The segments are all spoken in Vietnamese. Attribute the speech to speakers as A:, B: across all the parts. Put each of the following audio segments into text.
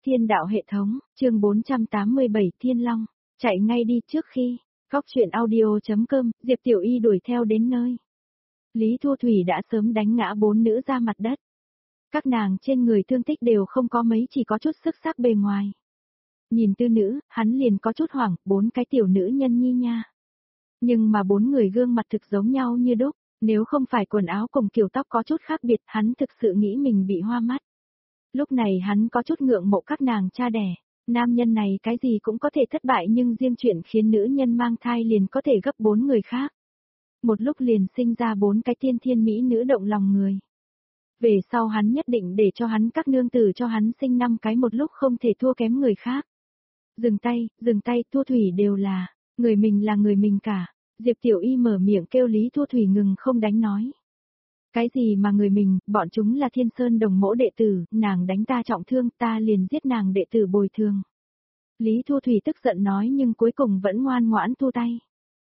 A: Thiên đạo hệ thống, chương 487 Thiên Long, chạy ngay đi trước khi, góc chuyện audio.com, Diệp Tiểu Y đuổi theo đến nơi. Lý Thu Thủy đã sớm đánh ngã 4 nữ ra mặt đất. Các nàng trên người thương tích đều không có mấy, chỉ có chút sức sắc bề ngoài. Nhìn tư nữ, hắn liền có chút hoảng, 4 cái tiểu nữ nhân nhi nha. Nhưng mà 4 người gương mặt thực giống nhau như đúc, nếu không phải quần áo cùng kiểu tóc có chút khác biệt, hắn thực sự nghĩ mình bị hoa mắt. Lúc này hắn có chút ngượng mộ các nàng cha đẻ, nam nhân này cái gì cũng có thể thất bại, nhưng riêng chuyện khiến nữ nhân mang thai liền có thể gấp 4 người khác. Một lúc liền sinh ra 4 cái tiên thiên mỹ nữ động lòng người. Về sau hắn nhất định để cho hắn các nương tử cho hắn sinh 5 cái, một lúc không thể thua kém người khác. Dừng tay, Thu Thủy đều là, người mình là người mình cả. Diệp Tiểu Y mở miệng kêu Lý Thu Thủy ngừng không đánh nói. Cái gì mà người mình, bọn chúng là Thiên Sơn Đồng mỗ đệ tử, nàng đánh ta trọng thương, ta liền giết nàng đệ tử bồi thường. Lý Thu Thủy tức giận nói, nhưng cuối cùng vẫn ngoan ngoãn thu tay.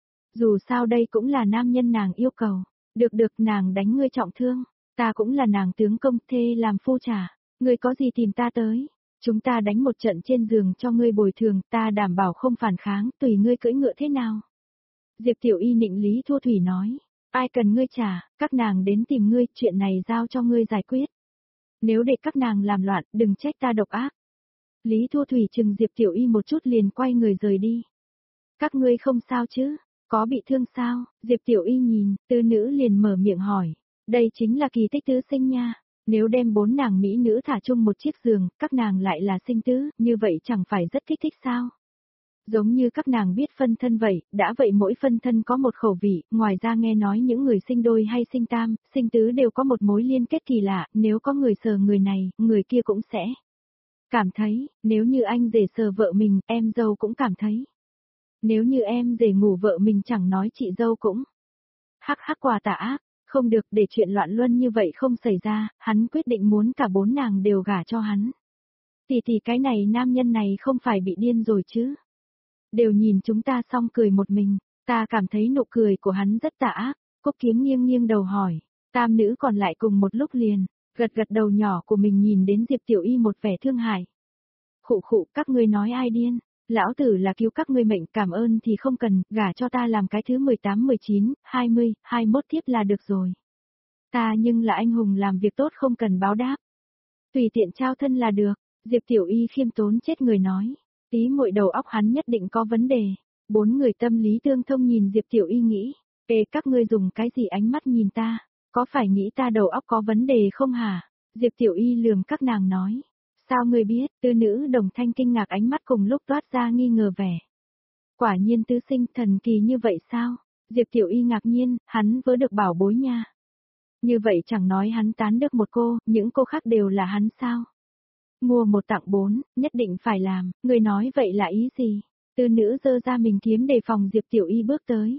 A: Dù sao đây cũng là nam nhân nàng yêu cầu. Được, nàng đánh ngươi trọng thương, ta cũng là nàng tướng công, thê làm phu trả, ngươi có gì tìm ta tới. Chúng ta đánh một trận trên giường cho ngươi bồi thường, ta đảm bảo không phản kháng, tùy ngươi cưỡi ngựa thế nào. Diệp Tiểu Y nịnh Lý Thu Thủy nói, ai cần ngươi trả, các nàng đến tìm ngươi, chuyện này giao cho ngươi giải quyết. Nếu để các nàng làm loạn, đừng trách ta độc ác. Lý Thu Thủy chừng Diệp Tiểu Y một chút liền quay người rời đi. Các ngươi không sao chứ, có bị thương sao? Diệp Tiểu Y nhìn, tư nữ liền mở miệng hỏi, đây chính là kỳ tích tứ sinh nha. Nếu đem 4 nàng mỹ nữ thả chung một chiếc giường, các nàng lại là sinh tứ, như vậy chẳng phải rất kích thích sao? Giống như các nàng biết phân thân vậy, đã vậy mỗi phân thân có một khẩu vị, ngoài ra nghe nói những người sinh đôi hay sinh tam, sinh tứ đều có một mối liên kết kỳ lạ, nếu có người sờ người này, người kia cũng sẽ cảm thấy, nếu như anh rể sờ vợ mình, em dâu cũng cảm thấy. Nếu như em rể ngủ vợ mình chẳng nói chị dâu cũng. Hắc quả tà ác, không được, để chuyện loạn luân như vậy không xảy ra, hắn quyết định muốn cả 4 nàng đều gả cho hắn. Thì cái này nam nhân này không phải bị điên rồi chứ. Đều nhìn chúng ta xong cười một mình, ta cảm thấy nụ cười của hắn rất tà ác. Cúc Kiếm nghiêng đầu hỏi, tam nữ còn lại cùng một lúc liền, gật đầu nhỏ của mình nhìn đến Diệp Tiểu Y một vẻ thương hại. Khụ, các ngươi nói ai điên, lão tử là cứu các ngươi mệnh, cảm ơn thì không cần, gả cho ta làm cái thứ 18, 19, 20, 21 tiếp là được rồi. Ta nhưng là anh hùng làm việc tốt không cần báo đáp. Tùy tiện trao thân là được, Diệp Tiểu Y khiêm tốn chết người nói. Tí muội đầu óc hắn nhất định có vấn đề. 4 người tâm lý tương thông nhìn Diệp Tiểu Y nghĩ, các ngươi dùng cái gì ánh mắt nhìn ta, có phải nghĩ ta đầu óc có vấn đề không hả? Diệp Tiểu Y lườm các nàng nói, sao ngươi biết? Tư nữ đồng thanh kinh ngạc, ánh mắt cùng lúc toát ra nghi ngờ vẻ. Quả nhiên tứ sinh thần kỳ như vậy sao? Diệp Tiểu Y ngạc nhiên, hắn vớ được bảo bối nha. Như vậy chẳng nói hắn tán được một cô, những cô khác đều là hắn sao? Mua 1 tặng 4, nhất định phải làm, người nói vậy là ý gì? Tư nữ giơ ra mình kiếm đề phòng Diệp Tiểu Y bước tới.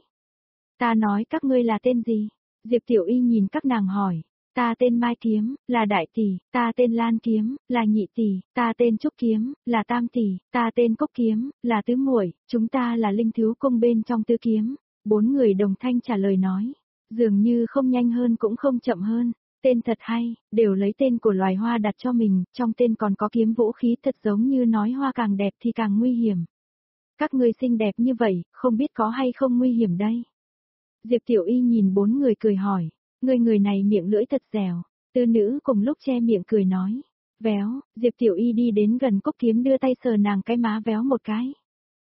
A: Ta nói các ngươi là tên gì? Diệp Tiểu Y nhìn các nàng hỏi. Ta tên Mai Kiếm, là đại tỷ, ta tên Lan Kiếm, là nhị tỷ, ta tên Trúc Kiếm, là tam tỷ, ta tên Cốc Kiếm, là tứ muội, chúng ta là linh thiếu cung bên trong tứ kiếm. 4 người đồng thanh trả lời nói, dường như không nhanh hơn cũng không chậm hơn. Tên thật hay, đều lấy tên của loài hoa đặt cho mình, trong tên còn có kiếm vũ khí, thật giống như nói hoa càng đẹp thì càng nguy hiểm. Các ngươi xinh đẹp như vậy, không biết có hay không nguy hiểm đây? Diệp Tiểu Y nhìn 4 người cười hỏi, người này miệng lưỡi thật dẻo. Tư nữ cùng lúc che miệng cười nói, véo. Diệp Tiểu Y đi đến gần Cúc Kiếm đưa tay sờ nàng cái má véo một cái.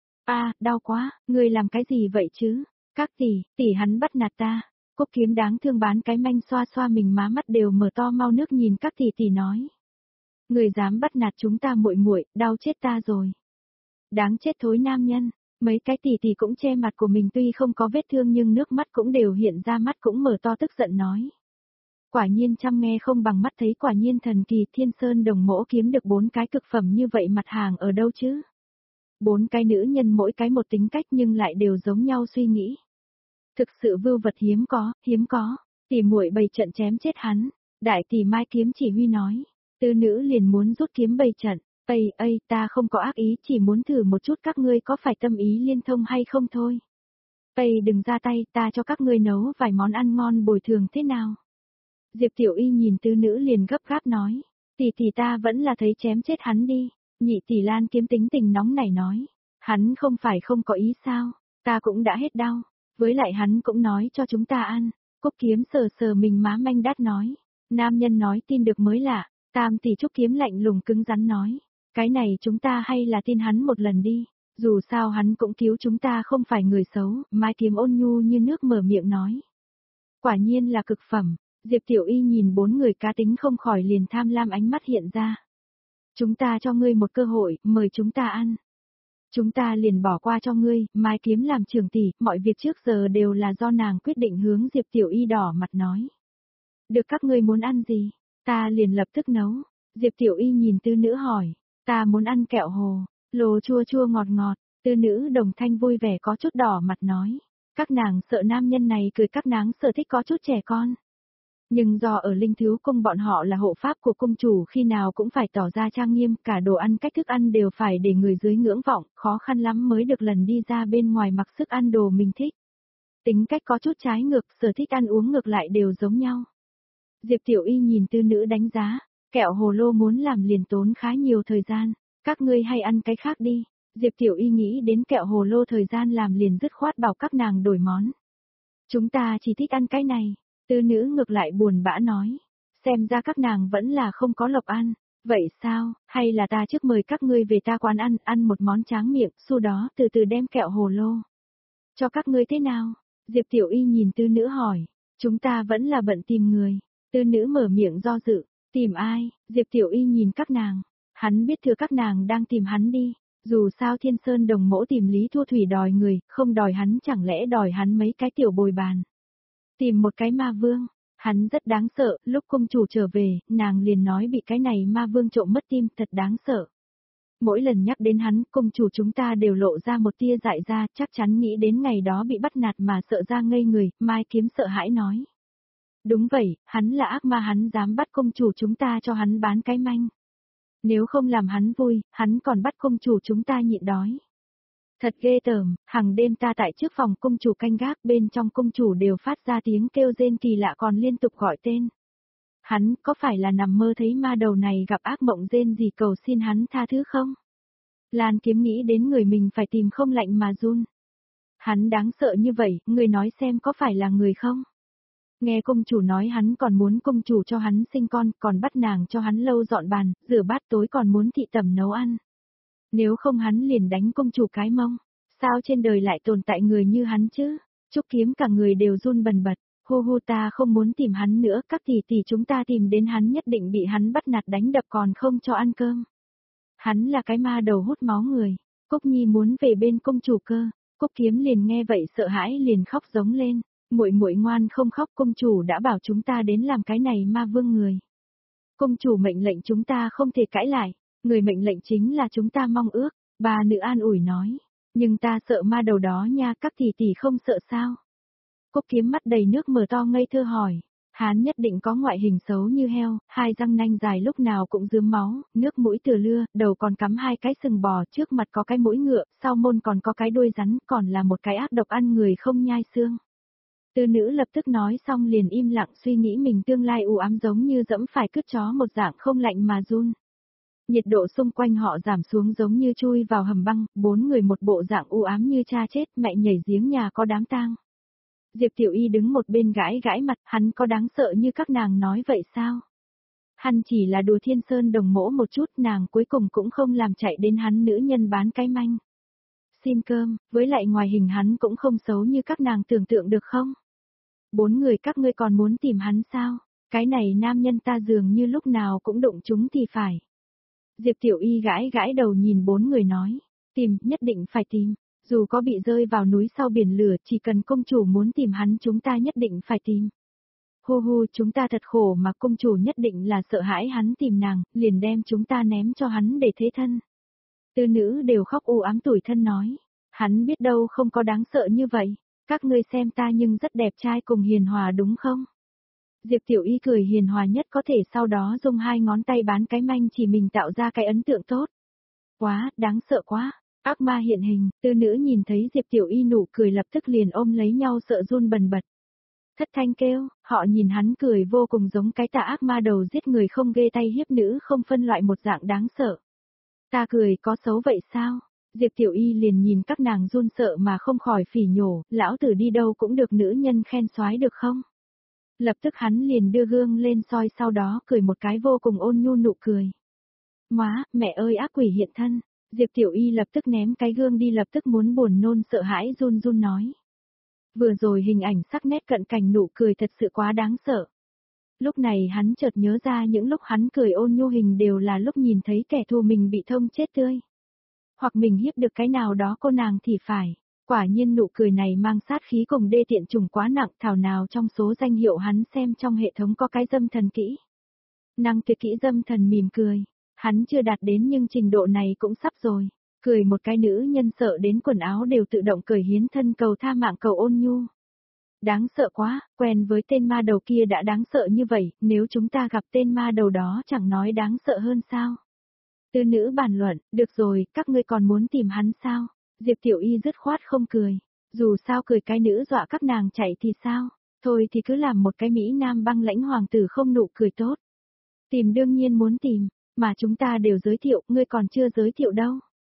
A: Đau quá, ngươi làm cái gì vậy chứ? Các tỷ hắn bắt nạt ta. Cúc Kiếm đáng thương bán cái manh xoa mình, má mắt đều mở to mau nước nhìn các tỷ nói. Người dám bắt nạt chúng ta muội, đau chết ta rồi. Đáng chết thối nam nhân, mấy cái tỷ cũng che mặt của mình, tuy không có vết thương nhưng nước mắt cũng đều hiện ra, mắt cũng mở to tức giận nói. Quả nhiên chăm nghe không bằng mắt thấy, quả nhiên thần kỳ, Thiên Sơn Đồng mỗ kiếm được 4 cái cực phẩm như vậy, mặt hàng ở đâu chứ? 4 cái nữ nhân mỗi cái một tính cách nhưng lại đều giống nhau suy nghĩ. Thực sự vưu vật hiếm có, tỷ muội bày trận chém chết hắn, đại tỷ Mai Kiếm chỉ huy nói, tư nữ liền muốn rút kiếm bày trận, ta không có ác ý, chỉ muốn thử một chút các ngươi có phải tâm ý liên thông hay không thôi. Đừng ra tay, ta cho các ngươi nấu vài món ăn ngon bồi thường thế nào. Diệp Tiểu Y nhìn tư nữ liền gấp gáp nói, tỷ ta vẫn là thấy chém chết hắn đi, Nhị tỷ Lan Kiếm tính tình nóng nảy nói. Hắn không phải không có ý sao, ta cũng đã hết đau. Với lại hắn cũng nói cho chúng ta ăn. Cúc Kiếm sờ sờ mình má manh đát nói. Nam nhân nói tin được mới lạ. Tam tỷ Trúc Kiếm lạnh lùng cứng rắn nói. Cái này chúng ta hay là tin hắn một lần đi. Dù sao hắn cũng cứu chúng ta không phải người xấu. Mai Kiếm ôn nhu như nước mở miệng nói. Quả nhiên là cực phẩm. Diệp Tiểu Y nhìn bốn người cá tính không khỏi liền tham lam ánh mắt hiện ra. Chúng ta cho ngươi một cơ hội, mời chúng ta ăn. Chúng ta liền bỏ qua cho ngươi, Mai Kiếm làm trưởng tỷ, mọi việc trước giờ đều là do nàng quyết định hướng Diệp Tiểu Y đỏ mặt nói. Được các ngươi muốn ăn gì, ta liền lập tức nấu. Diệp Tiểu Y nhìn tư nữ hỏi, ta muốn ăn kẹo hồ, lồ chua chua ngọt ngọt, tư nữ đồng thanh vui vẻ có chút đỏ mặt nói. Các nàng sợ nam nhân này cười, các nàng sợ thích có chút trẻ con. Nhưng do ở Linh Thiếu Cung bọn họ là hộ pháp của cung chủ, khi nào cũng phải tỏ ra trang nghiêm, cả đồ ăn cách thức ăn đều phải để người dưới ngưỡng vọng, khó khăn lắm mới được lần đi ra bên ngoài mặc sức ăn đồ mình thích. Tính cách có chút trái ngược, sở thích ăn uống ngược lại đều giống nhau. Diệp Tiểu Y nhìn tư nữ đánh giá, kẹo hồ lô muốn làm liền tốn khá nhiều thời gian, các ngươi hay ăn cái khác đi. Diệp Tiểu Y nghĩ đến kẹo hồ lô thời gian làm liền dứt khoát bảo các nàng đổi món. Chúng ta chỉ thích ăn cái này. Tư nữ ngược lại buồn bã nói, xem ra các nàng vẫn là không có lộc ăn, vậy sao, hay là ta trước mời các ngươi về ta quán ăn một món tráng miệng, sau đó từ từ đem kẹo hồ lô. Cho các ngươi thế nào? Diệp Tiểu Y nhìn tư nữ hỏi, chúng ta vẫn là bận tìm người, tư nữ mở miệng do dự, tìm ai? Diệp Tiểu Y nhìn các nàng, hắn biết thừa các nàng đang tìm hắn đi, dù sao Thiên Sơn Đồng Mỗ tìm Lý Thu Thủy đòi người, không đòi hắn chẳng lẽ đòi hắn mấy cái tiểu bồi bàn. Tìm một cái ma vương, hắn rất đáng sợ, lúc cung chủ trở về, nàng liền nói bị cái này ma vương trộm mất tim, thật đáng sợ. Mỗi lần nhắc đến hắn, cung chủ chúng ta đều lộ ra một tia dại ra, chắc chắn nghĩ đến ngày đó bị bắt nạt mà sợ ra ngây người, Mai Kiếm sợ hãi nói. Đúng vậy, hắn là ác ma, hắn dám bắt cung chủ chúng ta cho hắn bán cái manh. Nếu không làm hắn vui, hắn còn bắt cung chủ chúng ta nhịn đói. Thật ghê tởm, hàng đêm ta tại trước phòng cung chủ canh gác, bên trong cung chủ đều phát ra tiếng kêu rên kỳ lạ còn liên tục gọi tên. Hắn có phải là nằm mơ thấy ma đầu này gặp ác mộng rên gì cầu xin hắn tha thứ không? Lan Kiếm nghĩ đến người mình phải tìm không lạnh mà run. Hắn đáng sợ như vậy, người nói xem có phải là người không? Nghe cung chủ nói hắn còn muốn cung chủ cho hắn sinh con, còn bắt nàng cho hắn lâu dọn bàn, rửa bát, tối còn muốn thị tẩm nấu ăn. Nếu không hắn liền đánh cung chủ cái mông. Sao trên đời lại tồn tại người như hắn chứ? Trúc Kiếm cả người đều run bần bật. Hu hu, ta không muốn tìm hắn nữa, các tỷ tỷ chúng ta tìm đến hắn nhất định bị hắn bắt nạt đánh đập còn không cho ăn cơm. Hắn là cái ma đầu hút máu người. Cúc Nhi muốn về bên cung chủ cơ. Cúc Kiếm liền nghe vậy sợ hãi liền khóc giống lên. Muội muội ngoan không khóc, cung chủ đã bảo chúng ta đến làm cái này ma vương người. Cung chủ mệnh lệnh chúng ta không thể cãi lại. Người mệnh lệnh chính là chúng ta mong ước, bà nữ an ủi nói. Nhưng ta sợ ma đầu đó nha, các tỷ tỷ không sợ sao? Cúc Kiếm mắt đầy nước mở to ngây thơ hỏi. Hắn nhất định có ngoại hình xấu như heo, hai răng nanh dài lúc nào cũng rướm máu, nước mũi từ lưa, đầu còn cắm hai cái sừng bò, trước mặt có cái mũi ngựa, sau môn còn có cái đuôi rắn, còn là một cái ác độc ăn người không nhai xương. Tư nữ lập tức nói xong liền im lặng suy nghĩ mình tương lai u ám giống như dẫm phải cứt chó một dạng không lạnh mà run. Nhiệt độ xung quanh họ giảm xuống giống như chui vào hầm băng, bốn người một bộ dạng u ám như cha chết, mẹ nhảy giếng nhà có đám tang. Diệp Tiểu Y đứng một bên gãi gãi mặt, hắn có đáng sợ như các nàng nói vậy sao? Hắn chỉ là đùa Thiên Sơn Đồng Mỗ một chút, nàng cuối cùng cũng không làm chạy đến hắn nữ nhân bán cái manh. Xin cơm, với lại ngoài hình hắn cũng không xấu như các nàng tưởng tượng được không? Bốn người các ngươi còn muốn tìm hắn sao? Cái này nam nhân ta dường như lúc nào cũng đụng chúng thì phải. Diệp Tiểu Y gãi gãi đầu nhìn bốn người nói, tìm, nhất định phải tìm, dù có bị rơi vào núi sau biển lửa, chỉ cần công chủ muốn tìm hắn chúng ta nhất định phải tìm. Hu hu, chúng ta thật khổ mà công chủ nhất định là sợ hãi hắn tìm nàng, liền đem chúng ta ném cho hắn để thế thân. Tư nữ đều khóc u ám tủi thân nói, hắn biết đâu không có đáng sợ như vậy, các ngươi xem ta nhưng rất đẹp trai cùng hiền hòa đúng không? Diệp Tiểu Y cười hiền hòa nhất có thể, sau đó dùng hai ngón tay bán cái manh chỉ mình tạo ra cái ấn tượng tốt. Quá, đáng sợ quá, ác ma hiện hình, tư nữ nhìn thấy Diệp Tiểu Y nụ cười lập tức liền ôm lấy nhau sợ run bần bật. Thất thanh kêu, họ nhìn hắn cười vô cùng giống cái tà ác ma đầu giết người không ghê tay hiếp nữ không phân loại một dạng đáng sợ. Ta cười có xấu vậy sao? Diệp Tiểu Y liền nhìn các nàng run sợ mà không khỏi phỉ nhổ, lão tử đi đâu cũng được nữ nhân khen soái được không? Lập tức hắn liền đưa gương lên soi sau đó cười một cái vô cùng ôn nhu nụ cười. Móa, mẹ ơi ác quỷ hiện thân, Diệp Tiểu Y lập tức ném cái gương đi lập tức muốn buồn nôn sợ hãi run run nói. Vừa rồi hình ảnh sắc nét cận cảnh nụ cười thật sự quá đáng sợ. Lúc này hắn chợt nhớ ra những lúc hắn cười ôn nhu hình đều là lúc nhìn thấy kẻ thù mình bị thông chết tươi. Hoặc mình hiếp được cái nào đó cô nàng thì phải. Quả nhiên nụ cười này mang sát khí cùng đê tiện trùng quá nặng thảo nào trong số danh hiệu hắn xem trong hệ thống có cái dâm thần kỹ. Năng tuyệt kỹ dâm thần mỉm cười. Hắn chưa đạt đến nhưng trình độ này cũng sắp rồi. Cười một cái nữ nhân sợ đến quần áo đều tự động cởi hiến thân cầu tha mạng cầu ôn nhu. Đáng sợ quá, quen với tên ma đầu kia đã đáng sợ như vậy, nếu chúng ta gặp tên ma đầu đó chẳng nói đáng sợ hơn sao. Tư nữ bàn luận, được rồi, các ngươi còn muốn tìm hắn sao? Diệp Tiểu Y dứt khoát không cười. Dù sao cười cái nữ dọa các nàng chạy thì sao? Thôi thì cứ làm một cái Mỹ Nam băng lãnh hoàng tử không nụ cười tốt. Tìm đương nhiên muốn tìm, mà chúng ta đều giới thiệu, ngươi còn chưa giới thiệu đâu.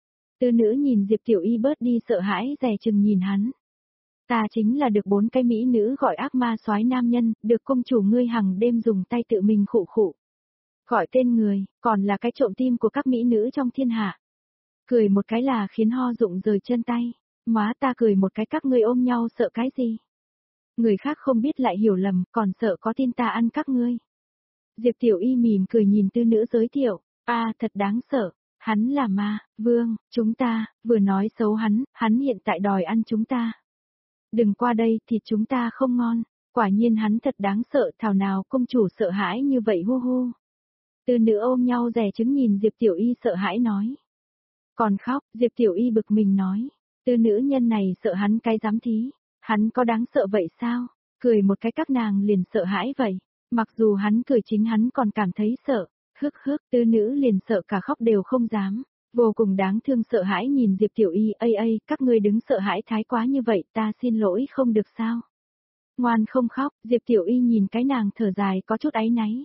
A: Tư nữ nhìn Diệp Tiểu Y bớt đi sợ hãi dè chừng nhìn hắn. Ta chính là được 4 cái mỹ nữ gọi ác ma soái nam nhân, được công chủ ngươi hằng đêm dùng tay tự mình khụ khụ. Gọi tên người, còn là cái trộm tim của các mỹ nữ trong thiên hạ. Cười một cái là khiến ho rụng rời chân tay, má ta cười một cái các ngươi ôm nhau sợ cái gì. Người khác không biết lại hiểu lầm, còn sợ có tin ta ăn các ngươi. Diệp Tiểu Y mỉm cười nhìn tư nữ giới thiệu, thật đáng sợ, hắn là ma, vương, chúng ta, vừa nói xấu hắn hiện tại đòi ăn chúng ta. Đừng qua đây, thịt chúng ta không ngon, quả nhiên hắn thật đáng sợ, thảo nào công chủ sợ hãi như vậy hu hu. Tư nữ ôm nhau dè chứng nhìn Diệp Tiểu Y sợ hãi nói. Còn khóc, Diệp Tiểu Y bực mình nói, tư nữ nhân này sợ hắn cái dám thí, hắn có đáng sợ vậy sao? Cười một cái các nàng liền sợ hãi vậy, mặc dù hắn cười chính hắn còn cảm thấy sợ, tư nữ liền sợ cả khóc đều không dám. Vô cùng đáng thương sợ hãi nhìn Diệp Tiểu Y, các ngươi đứng sợ hãi thái quá như vậy, ta xin lỗi không được sao? Ngoan không khóc, Diệp Tiểu Y nhìn cái nàng thở dài có chút áy náy.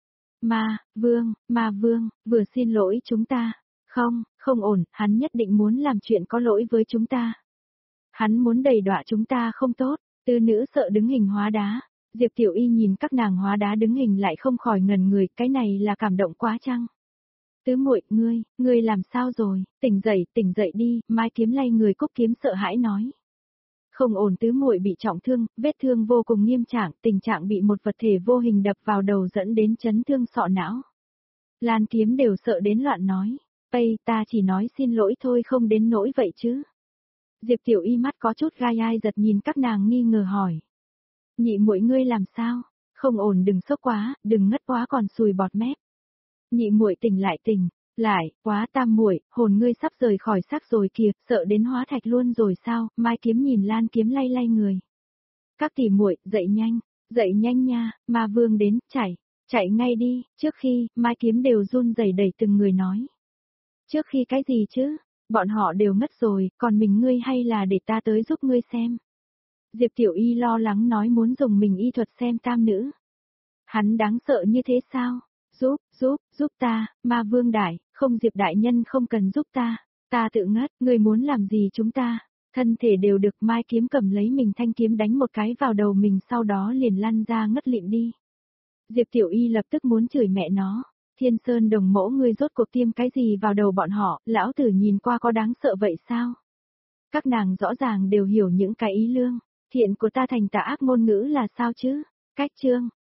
A: Ma vương, vừa xin lỗi chúng ta. Không ổn, hắn nhất định muốn làm chuyện có lỗi với chúng ta. Hắn muốn đầy đọa chúng ta không tốt, tư nữ sợ đứng hình hóa đá. Diệp Tiểu Y nhìn các nàng hóa đá đứng hình lại không khỏi ngẩn người, cái này là cảm động quá chăng? Tứ muội, ngươi làm sao rồi, tỉnh dậy đi, Mai Kiếm lay người Cúc Kiếm sợ hãi nói. Không ổn, tứ muội bị trọng thương, vết thương vô cùng nghiêm trọng, tình trạng bị một vật thể vô hình đập vào đầu dẫn đến chấn thương sọ não. Lan Kiếm đều sợ đến loạn nói, ta chỉ nói xin lỗi thôi không đến nỗi vậy chứ. Diệp Tiểu Y mắt có chút gai ai giật nhìn các nàng nghi ngờ hỏi. Nhị muội ngươi làm sao? Không ổn, đừng sốc quá, đừng ngất quá còn sùi bọt mép. Nhị muội tỉnh lại, quá tam muội, hồn ngươi sắp rời khỏi xác rồi kìa, sợ đến hóa thạch luôn rồi sao? Mai Kiếm nhìn Lan Kiếm lay lay người. Các tỷ muội, dậy nhanh nha, ma vương đến, chạy ngay đi, trước khi, Mai Kiếm đều run rẩy đẩy từng người nói. Trước khi cái gì chứ? Bọn họ đều ngất rồi, còn mình ngươi hay là để ta tới giúp ngươi xem? Diệp Tiểu Y lo lắng nói muốn dùng mình y thuật xem tam nữ. Hắn đáng sợ như thế sao? Giúp ta, ma vương đại, không Diệp đại nhân không cần giúp ta tự ngất, ngươi muốn làm gì chúng ta? Thân thể đều được. Mai Kiếm cầm lấy mình thanh kiếm đánh một cái vào đầu mình sau đó liền lăn ra ngất lịm đi. Diệp Tiểu Y lập tức muốn chửi mẹ nó. Thiên Sơn Đồng Mẫu ngươi rốt cuộc tiêm cái gì vào đầu bọn họ, lão tử nhìn qua có đáng sợ vậy sao? Các nàng rõ ràng đều hiểu những cái ý lương, thiện của ta thành tà ác ngôn ngữ là sao chứ? Cách chương